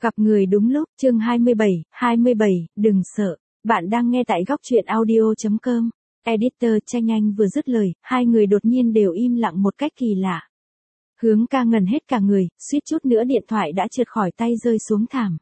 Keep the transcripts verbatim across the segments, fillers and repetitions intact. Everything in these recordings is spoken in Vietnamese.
Gặp người đúng lúc, chương hai mươi bảy, hai mươi bảy, đừng sợ. Bạn đang nghe tại góc truyện audio chấm com. Editor Tranh Anh vừa dứt lời, hai người đột nhiên đều im lặng một cách kỳ lạ. Hướng ca ngần hết cả người, suýt chút nữa điện thoại đã trượt khỏi tay rơi xuống thảm.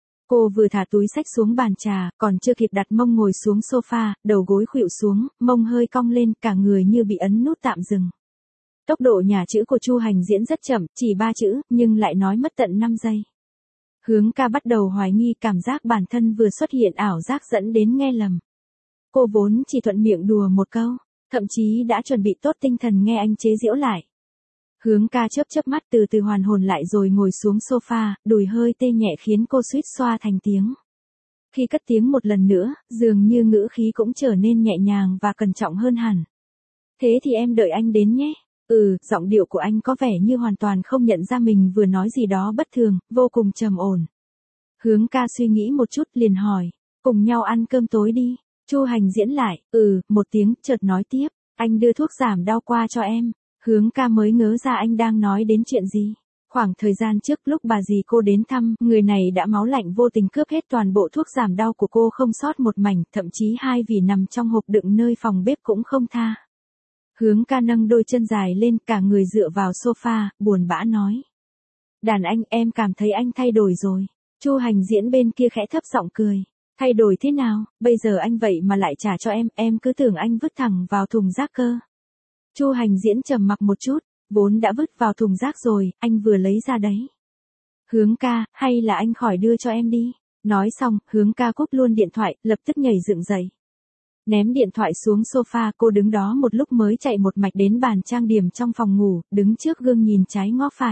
Cô vừa thả túi xách xuống bàn trà, còn chưa kịp đặt mông ngồi xuống sofa, đầu gối khuỵu xuống, mông hơi cong lên, cả người như bị ấn nút tạm dừng. Tốc độ nhả chữ của Chu Hành diễn rất chậm, chỉ ba chữ, nhưng lại nói mất tận năm giây. Hướng ca bắt đầu hoài nghi cảm giác bản thân vừa xuất hiện ảo giác dẫn đến nghe lầm. Cô vốn chỉ thuận miệng đùa một câu, thậm chí đã chuẩn bị tốt tinh thần nghe anh chế giễu lại. Hướng ca chớp chớp mắt từ từ hoàn hồn lại rồi ngồi xuống sofa, đùi hơi tê nhẹ khiến cô suýt xoa thành tiếng. Khi cất tiếng một lần nữa, dường như ngữ khí cũng trở nên nhẹ nhàng và cẩn trọng hơn hẳn. Thế thì em đợi anh đến nhé. Ừ, giọng điệu của anh có vẻ như hoàn toàn không nhận ra mình vừa nói gì đó bất thường, vô cùng trầm ổn. Hướng ca suy nghĩ một chút liền hỏi, cùng nhau ăn cơm tối đi. Chu Hành diễn lại, ừ, một tiếng, chợt nói tiếp, anh đưa thuốc giảm đau qua cho em. Hướng ca mới ngớ ra anh đang nói đến chuyện gì. Khoảng thời gian trước lúc bà dì cô đến thăm, người này đã máu lạnh vô tình cướp hết toàn bộ thuốc giảm đau của cô không sót một mảnh, thậm chí hai vỉ nằm trong hộp đựng nơi phòng bếp cũng không tha. Hướng ca nâng đôi chân dài lên, cả người dựa vào sofa, buồn bã nói. Đàn anh, em cảm thấy anh thay đổi rồi. Chu Hành diễn bên kia khẽ thấp giọng cười. Thay đổi thế nào, bây giờ anh vậy mà lại trả cho em, em cứ tưởng anh vứt thẳng vào thùng rác cơ. Chu Hành diễn trầm mặc một chút, vốn đã vứt vào thùng rác rồi, anh vừa lấy ra đấy. Hướng ca, hay là anh khỏi đưa cho em đi. Nói xong, hướng ca cúp luôn điện thoại, lập tức nhảy dựng dậy. Ném điện thoại xuống sofa, cô đứng đó một lúc mới chạy một mạch đến bàn trang điểm trong phòng ngủ, đứng trước gương nhìn trái ngó phải.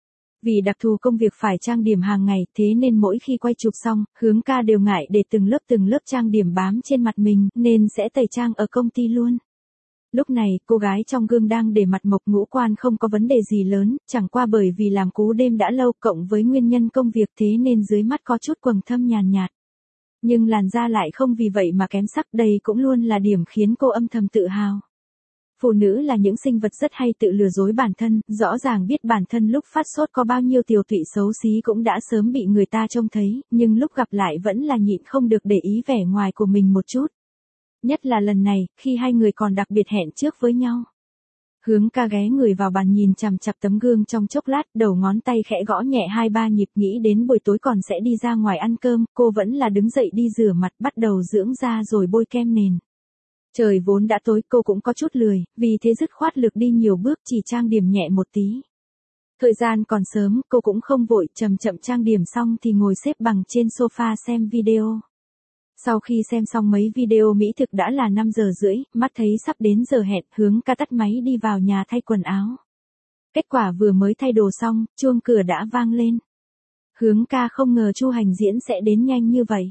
Vì đặc thù công việc phải trang điểm hàng ngày, thế nên mỗi khi quay chụp xong, hướng ca đều ngại để từng lớp từng lớp trang điểm bám trên mặt mình, nên sẽ tẩy trang ở công ty luôn. Lúc này, cô gái trong gương đang để mặt mộc ngũ quan không có vấn đề gì lớn, chẳng qua bởi vì làm cú đêm đã lâu cộng với nguyên nhân công việc thế nên dưới mắt có chút quầng thâm nhàn nhạt. Nhưng làn da lại không vì vậy mà kém sắc, đây cũng luôn là điểm khiến cô âm thầm tự hào. Phụ nữ là những sinh vật rất hay tự lừa dối bản thân, rõ ràng biết bản thân lúc phát sốt có bao nhiêu tiều tụy xấu xí cũng đã sớm bị người ta trông thấy, nhưng lúc gặp lại vẫn là nhịn không được để ý vẻ ngoài của mình một chút. Nhất là lần này, khi hai người còn đặc biệt hẹn trước với nhau. Hướng ca ghé người vào bàn nhìn chằm chằm tấm gương trong chốc lát, đầu ngón tay khẽ gõ nhẹ hai ba nhịp, nghĩ đến buổi tối còn sẽ đi ra ngoài ăn cơm, cô vẫn là đứng dậy đi rửa mặt, bắt đầu dưỡng da rồi bôi kem nền. Trời vốn đã tối, cô cũng có chút lười, vì thế dứt khoát lược đi nhiều bước, chỉ trang điểm nhẹ một tí. Thời gian còn sớm, cô cũng không vội, chậm chậm trang điểm xong thì ngồi xếp bằng trên sofa xem video. Sau khi xem xong mấy video mỹ thực đã là năm giờ rưỡi, mắt thấy sắp đến giờ hẹn, hướng ca tắt máy đi vào nhà thay quần áo. Kết quả vừa mới thay đồ xong, chuông cửa đã vang lên. Hướng ca không ngờ Chu Hành diễn sẽ đến nhanh như vậy.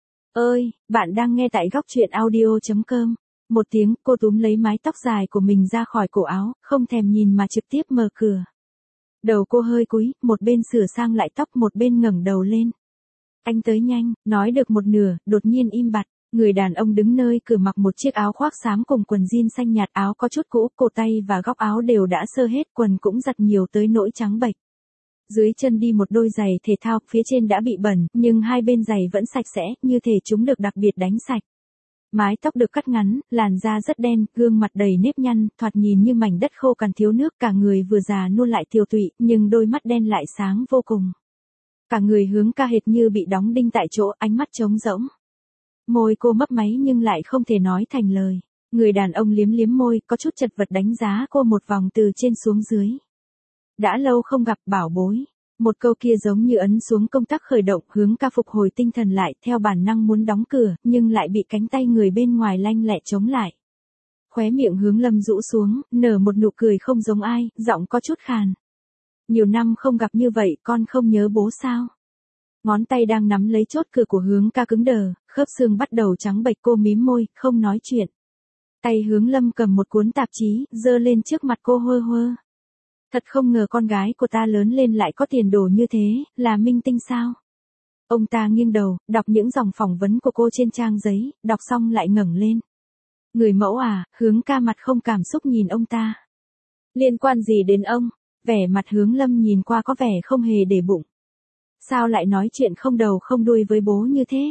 Ơi, bạn đang nghe tại góc truyện audio chấm com. Một tiếng, cô túm lấy mái tóc dài của mình ra khỏi cổ áo, không thèm nhìn mà trực tiếp mở cửa. Đầu cô hơi cúi, một bên sửa sang lại tóc một bên ngẩng đầu lên. Anh tới nhanh, nói được một nửa, đột nhiên im bặt. Người đàn ông đứng nơi cửa mặc một chiếc áo khoác xám cùng quần jean xanh nhạt, áo có chút cũ, cổ tay và góc áo đều đã sơ hết, quần cũng giặt nhiều tới nỗi trắng bệch. Dưới chân đi một đôi giày thể thao, phía trên đã bị bẩn, nhưng hai bên giày vẫn sạch sẽ, như thể chúng được đặc biệt đánh sạch. Mái tóc được cắt ngắn, làn da rất đen, gương mặt đầy nếp nhăn, thoạt nhìn như mảnh đất khô cằn thiếu nước, cả người vừa già nua lại tiều tụy, nhưng đôi mắt đen lại sáng vô cùng. Cả người hướng ca hệt như bị đóng đinh tại chỗ, ánh mắt trống rỗng. Môi cô mấp máy nhưng lại không thể nói thành lời. Người đàn ông liếm liếm môi, có chút chật vật đánh giá cô một vòng từ trên xuống dưới. Đã lâu không gặp, bảo bối. Một câu kia giống như ấn xuống công tắc khởi động, hướng ca phục hồi tinh thần lại, theo bản năng muốn đóng cửa, nhưng lại bị cánh tay người bên ngoài lanh lẹ chống lại. Khóe miệng Hướng Lâm rũ xuống, nở một nụ cười không giống ai, giọng có chút khàn. Nhiều năm không gặp như vậy, con không nhớ bố sao? Ngón tay đang nắm lấy chốt cửa của Hướng ca cứng đờ, khớp xương bắt đầu trắng bệch, cô mím môi, không nói chuyện. Tay Hướng Lâm cầm một cuốn tạp chí, giơ lên trước mặt cô hơ hơ. Thật không ngờ con gái của ta lớn lên lại có tiền đồ như thế, là minh tinh sao? Ông ta nghiêng đầu, đọc những dòng phỏng vấn của cô trên trang giấy, đọc xong lại ngẩng lên. Người mẫu à? Hướng ca mặt không cảm xúc nhìn ông ta. Liên quan gì đến ông? Vẻ mặt Hướng Lâm nhìn qua có vẻ không hề để bụng. Sao lại nói chuyện không đầu không đuôi với bố như thế?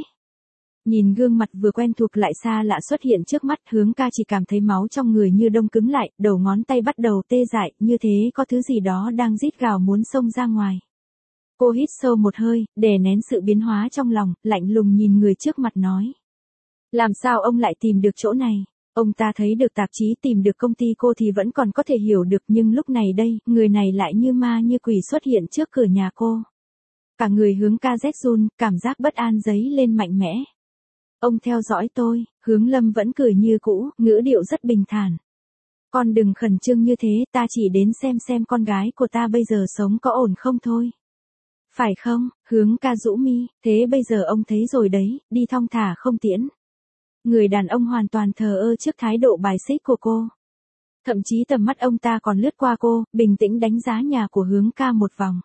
Nhìn gương mặt vừa quen thuộc lại xa lạ xuất hiện trước mắt, Hướng ca chỉ cảm thấy máu trong người như đông cứng lại, đầu ngón tay bắt đầu tê dại, như thế có thứ gì đó đang rít gào muốn xông ra ngoài. Cô hít sâu một hơi, đè nén sự biến hóa trong lòng, lạnh lùng nhìn người trước mặt nói. Làm sao ông lại tìm được chỗ này? Ông ta thấy được tạp chí, tìm được công ty cô thì vẫn còn có thể hiểu được, nhưng lúc này đây, người này lại như ma như quỷ xuất hiện trước cửa nhà cô. Cả người Hướng ca rét run, cảm giác bất an dấy lên mạnh mẽ. Ông theo dõi tôi, Hướng Lâm vẫn cười như cũ, ngữ điệu rất bình thản. Con đừng khẩn trương như thế, ta chỉ đến xem xem con gái của ta bây giờ sống có ổn không thôi. Phải không? Hướng ca rũ mi, thế bây giờ ông thấy rồi đấy, đi thong thả không tiễn. Người đàn ông hoàn toàn thờ ơ trước thái độ bài xích của cô. Thậm chí tầm mắt ông ta còn lướt qua cô, bình tĩnh đánh giá nhà của Hướng ca một vòng.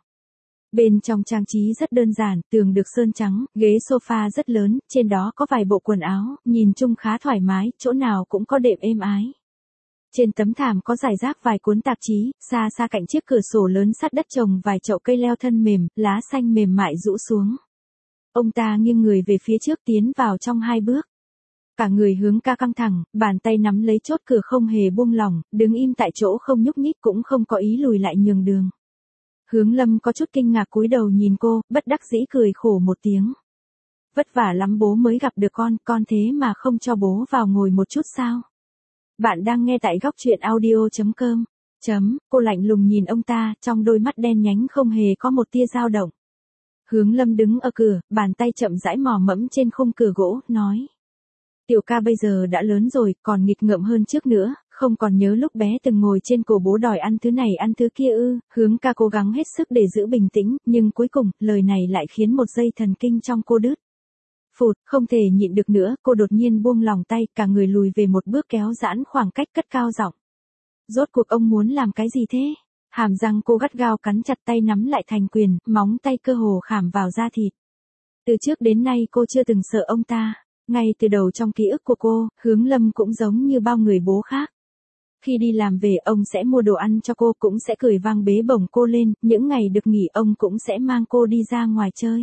Bên trong trang trí rất đơn giản, tường được sơn trắng, ghế sofa rất lớn, trên đó có vài bộ quần áo, nhìn chung khá thoải mái, chỗ nào cũng có đệm êm ái. Trên tấm thảm có rải rác vài cuốn tạp chí, xa xa cạnh chiếc cửa sổ lớn sát đất trồng vài chậu cây leo thân mềm, lá xanh mềm mại rũ xuống. Ông ta nghiêng người về phía trước tiến vào trong hai bước. Cả người Hướng ca căng thẳng, bàn tay nắm lấy chốt cửa không hề buông lỏng, đứng im tại chỗ không nhúc nhích cũng không có ý lùi lại nhường đường. Hướng Lâm có chút kinh ngạc cúi đầu nhìn cô, bất đắc dĩ cười khổ một tiếng. Vất vả lắm bố mới gặp được con, con thế mà không cho bố vào ngồi một chút sao? Bạn đang nghe tại góc truyện audio chấm com. Chấm, cô lạnh lùng nhìn ông ta, trong đôi mắt đen nhánh không hề có một tia dao động. Hướng Lâm đứng ở cửa, bàn tay chậm rãi mò mẫm trên khung cửa gỗ, nói. Tiểu ca bây giờ đã lớn rồi, còn nghịch ngợm hơn trước nữa, không còn nhớ lúc bé từng ngồi trên cổ bố đòi ăn thứ này ăn thứ kia ư. Hướng ca cố gắng hết sức để giữ bình tĩnh, nhưng cuối cùng, lời này lại khiến một dây thần kinh trong cô đứt. Phụt, không thể nhịn được nữa, cô đột nhiên buông lòng tay, cả người lùi về một bước kéo giãn khoảng cách, cất cao giọng. Rốt cuộc ông muốn làm cái gì thế? Hàm răng cô gắt gao cắn chặt, tay nắm lại thành quyền, móng tay cơ hồ khảm vào da thịt. Từ trước đến nay cô chưa từng sợ ông ta. Ngay từ đầu trong ký ức của cô, Hướng Lâm cũng giống như bao người bố khác. Khi đi làm về ông sẽ mua đồ ăn cho cô, cũng sẽ cười vang bế bổng cô lên, những ngày được nghỉ ông cũng sẽ mang cô đi ra ngoài chơi.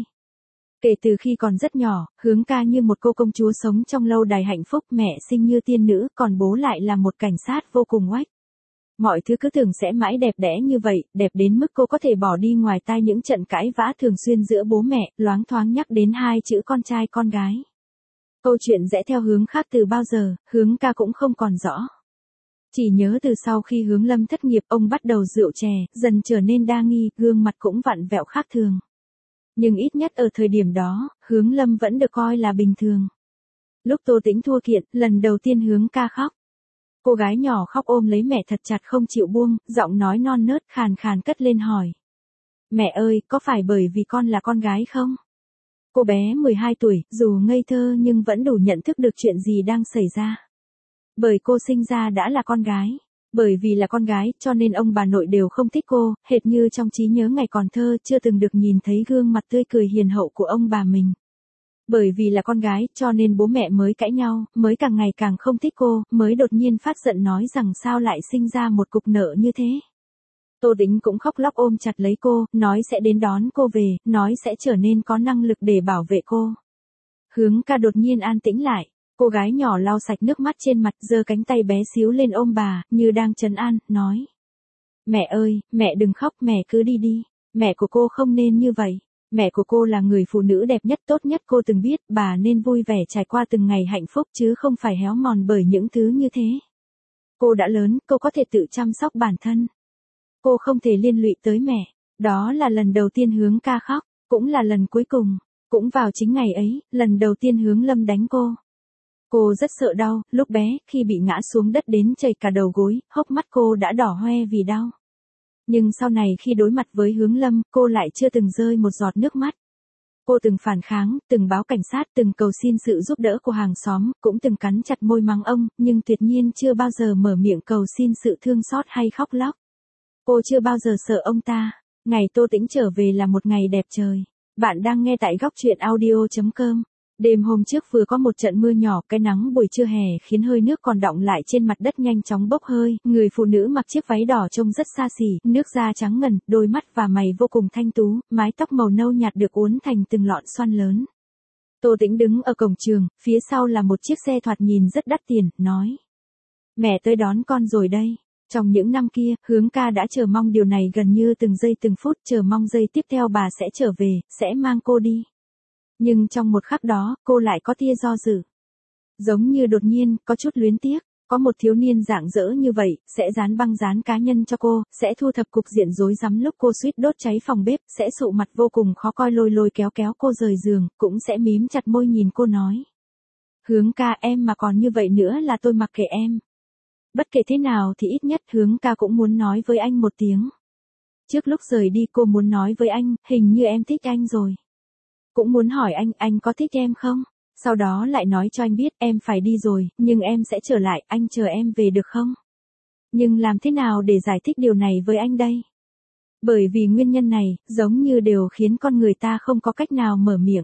Kể từ khi còn rất nhỏ, Hướng ca như một cô công chúa sống trong lâu đài hạnh phúc, mẹ sinh như tiên nữ, còn bố lại là một cảnh sát vô cùng oách. Mọi thứ cứ tưởng sẽ mãi đẹp đẽ như vậy, đẹp đến mức cô có thể bỏ đi ngoài tai những trận cãi vã thường xuyên giữa bố mẹ, loáng thoáng nhắc đến hai chữ con trai con gái. Câu chuyện rẽ theo hướng khác từ bao giờ, Hướng ca cũng không còn rõ. Chỉ nhớ từ sau khi Hướng Lâm thất nghiệp, ông bắt đầu rượu chè, dần trở nên đa nghi, gương mặt cũng vặn vẹo khác thường. Nhưng ít nhất ở thời điểm đó, Hướng Lâm vẫn được coi là bình thường. Lúc Tô Tĩnh thua kiện, lần đầu tiên Hướng ca khóc. Cô gái nhỏ khóc ôm lấy mẹ thật chặt không chịu buông, giọng nói non nớt khàn khàn cất lên hỏi. Mẹ ơi, có phải bởi vì con là con gái không? Cô bé mười hai tuổi, dù ngây thơ nhưng vẫn đủ nhận thức được chuyện gì đang xảy ra. Bởi cô sinh ra đã là con gái. Bởi vì là con gái, cho nên ông bà nội đều không thích cô, hệt như trong trí nhớ ngày còn thơ chưa từng được nhìn thấy gương mặt tươi cười hiền hậu của ông bà mình. Bởi vì là con gái, cho nên bố mẹ mới cãi nhau, mới càng ngày càng không thích cô, mới đột nhiên phát giận nói rằng sao lại sinh ra một cục nợ như thế. Tô Tĩnh cũng khóc lóc ôm chặt lấy cô, nói sẽ đến đón cô về, nói sẽ trở nên có năng lực để bảo vệ cô. Hướng ca đột nhiên an tĩnh lại, cô gái nhỏ lau sạch nước mắt trên mặt, giơ cánh tay bé xíu lên ôm bà, như đang trấn an, nói. Mẹ ơi, mẹ đừng khóc, mẹ cứ đi đi, mẹ của cô không nên như vậy. Mẹ của cô là người phụ nữ đẹp nhất tốt nhất cô từng biết, bà nên vui vẻ trải qua từng ngày hạnh phúc chứ không phải héo mòn bởi những thứ như thế. Cô đã lớn, cô có thể tự chăm sóc bản thân. Cô không thể liên lụy tới mẹ. Đó là lần đầu tiên Hướng ca khóc, cũng là lần cuối cùng. Cũng vào chính ngày ấy, lần đầu tiên Hướng Lâm đánh cô. Cô rất sợ đau, lúc bé, khi bị ngã xuống đất đến chảy cả đầu gối, hốc mắt cô đã đỏ hoe vì đau. Nhưng sau này khi đối mặt với Hướng Lâm, cô lại chưa từng rơi một giọt nước mắt. Cô từng phản kháng, từng báo cảnh sát, từng cầu xin sự giúp đỡ của hàng xóm, cũng từng cắn chặt môi mắng ông, nhưng tuyệt nhiên chưa bao giờ mở miệng cầu xin sự thương xót hay khóc lóc. Cô chưa bao giờ sợ ông ta. Ngày Tô Tĩnh trở về là một ngày đẹp trời. Bạn đang nghe tại góc truyện audio chấm com. Đêm hôm trước vừa có một trận mưa nhỏ, cái nắng buổi trưa hè khiến hơi nước còn đọng lại trên mặt đất nhanh chóng bốc hơi, người phụ nữ mặc chiếc váy đỏ trông rất xa xỉ, nước da trắng ngần, đôi mắt và mày vô cùng thanh tú, mái tóc màu nâu nhạt được uốn thành từng lọn xoăn lớn. Tô Tĩnh đứng ở cổng trường, phía sau là một chiếc xe thoạt nhìn rất đắt tiền, nói. Mẹ tới đón con rồi đây. Trong những năm kia, Hướng ca đã chờ mong điều này gần như từng giây từng phút, chờ mong giây tiếp theo bà sẽ trở về, sẽ mang cô đi. Nhưng trong một khắc đó, cô lại có tia do dự. Giống như đột nhiên, có chút luyến tiếc, có một thiếu niên rạng rỡ như vậy, sẽ dán băng dán cá nhân cho cô, sẽ thu thập cục diện rối rắm lúc cô suýt đốt cháy phòng bếp, sẽ sụ mặt vô cùng khó coi lôi lôi kéo kéo cô rời giường, cũng sẽ mím chặt môi nhìn cô nói. Hướng ca, em mà còn như vậy nữa là tôi mặc kệ em. Bất kể thế nào thì ít nhất Hướng ca cũng muốn nói với anh một tiếng. Trước lúc rời đi cô muốn nói với anh, hình như em thích anh rồi. Cũng muốn hỏi anh, anh có thích em không? Sau đó lại nói cho anh biết em phải đi rồi, nhưng em sẽ trở lại, anh chờ em về được không? Nhưng làm thế nào để giải thích điều này với anh đây? Bởi vì nguyên nhân này, giống như đều khiến con người ta không có cách nào mở miệng.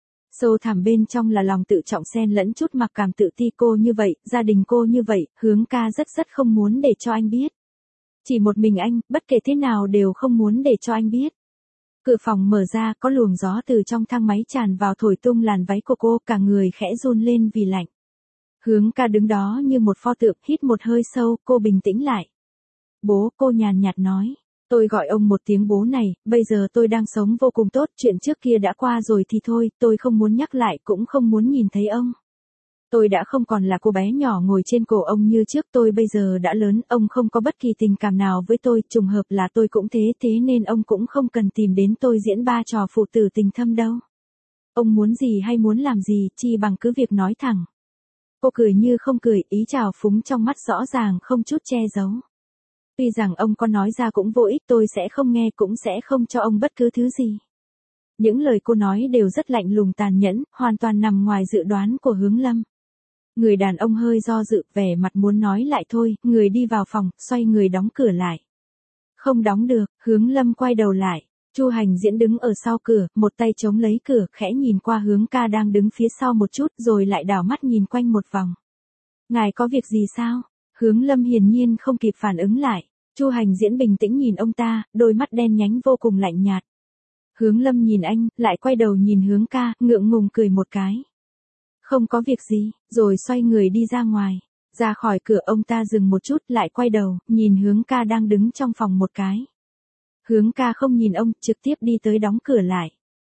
Sâu thẳm bên trong là lòng tự trọng xen lẫn chút mặc cảm tự ti cô như vậy, gia đình cô như vậy, Hướng ca rất rất không muốn để cho anh biết. Chỉ một mình anh, bất kể thế nào đều không muốn để cho anh biết. Cửa phòng mở ra, có luồng gió từ trong thang máy tràn vào thổi tung làn váy của cô, cả người khẽ run lên vì lạnh. Hướng ca đứng đó như một pho tượng, hít một hơi sâu, cô bình tĩnh lại. Bố, cô nhàn nhạt nói. Tôi gọi ông một tiếng bố này, bây giờ tôi đang sống vô cùng tốt, chuyện trước kia đã qua rồi thì thôi, tôi không muốn nhắc lại, cũng không muốn nhìn thấy ông. Tôi đã không còn là cô bé nhỏ ngồi trên cổ ông như trước, tôi bây giờ đã lớn, ông không có bất kỳ tình cảm nào với tôi, trùng hợp là tôi cũng thế, thế nên ông cũng không cần tìm đến tôi diễn ba trò phụ tử tình thâm đâu. Ông muốn gì hay muốn làm gì, chi bằng cứ việc nói thẳng. Cô cười như không cười, ý trào phúng trong mắt rõ ràng không chút che giấu. Tuy rằng ông có nói ra cũng vô ích, tôi sẽ không nghe, cũng sẽ không cho ông bất cứ thứ gì. Những lời cô nói đều rất lạnh lùng tàn nhẫn, hoàn toàn nằm ngoài dự đoán của Hướng Lâm. Người đàn ông hơi do dự, vẻ mặt muốn nói lại thôi, người đi vào phòng, xoay người đóng cửa lại. Không đóng được, Hướng Lâm quay đầu lại. Chu Hành Diễn đứng ở sau cửa, một tay chống lấy cửa, khẽ nhìn qua Hướng ca đang đứng phía sau một chút, rồi lại đảo mắt nhìn quanh một vòng. Ngài có việc gì sao? Hướng Lâm hiển nhiên không kịp phản ứng lại. Chu Hành Diễn bình tĩnh nhìn ông ta, đôi mắt đen nhánh vô cùng lạnh nhạt. Hướng Lâm nhìn anh, lại quay đầu nhìn Hướng ca, ngượng ngùng cười một cái. Không có việc gì, rồi xoay người đi ra ngoài. Ra khỏi cửa ông ta dừng một chút, lại quay đầu, nhìn Hướng ca đang đứng trong phòng một cái. Hướng ca không nhìn ông, trực tiếp đi tới đóng cửa lại.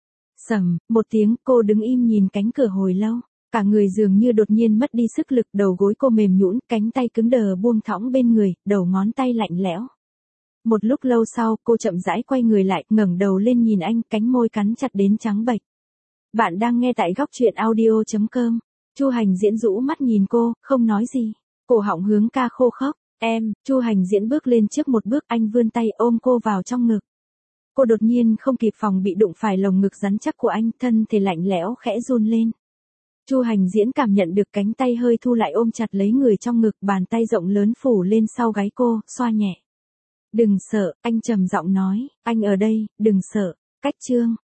Sầm, một tiếng, cô đứng im nhìn cánh cửa hồi lâu. Cả người dường như đột nhiên mất đi sức lực, đầu gối cô mềm nhũn, cánh tay cứng đờ buông thõng bên người, đầu ngón tay lạnh lẽo. Một lúc lâu sau, cô chậm rãi quay người lại, ngẩng đầu lên nhìn anh, cánh môi cắn chặt đến trắng bệch. Bạn đang nghe tại góc truyện audio chấm com. Chu Hành Diễn rũ mắt nhìn cô, không nói gì. Cổ họng Hướng ca khô khốc. Em, Chu Hành Diễn bước lên trước một bước, anh vươn tay ôm cô vào trong ngực. Cô đột nhiên không kịp phòng bị đụng phải lồng ngực rắn chắc của anh, thân thể lạnh lẽo khẽ run lên. Chu Hành Diễn cảm nhận được cánh tay hơi thu lại ôm chặt lấy người trong ngực, bàn tay rộng lớn phủ lên sau gáy cô, xoa nhẹ. Đừng sợ, anh trầm giọng nói, anh ở đây, đừng sợ. Cách chương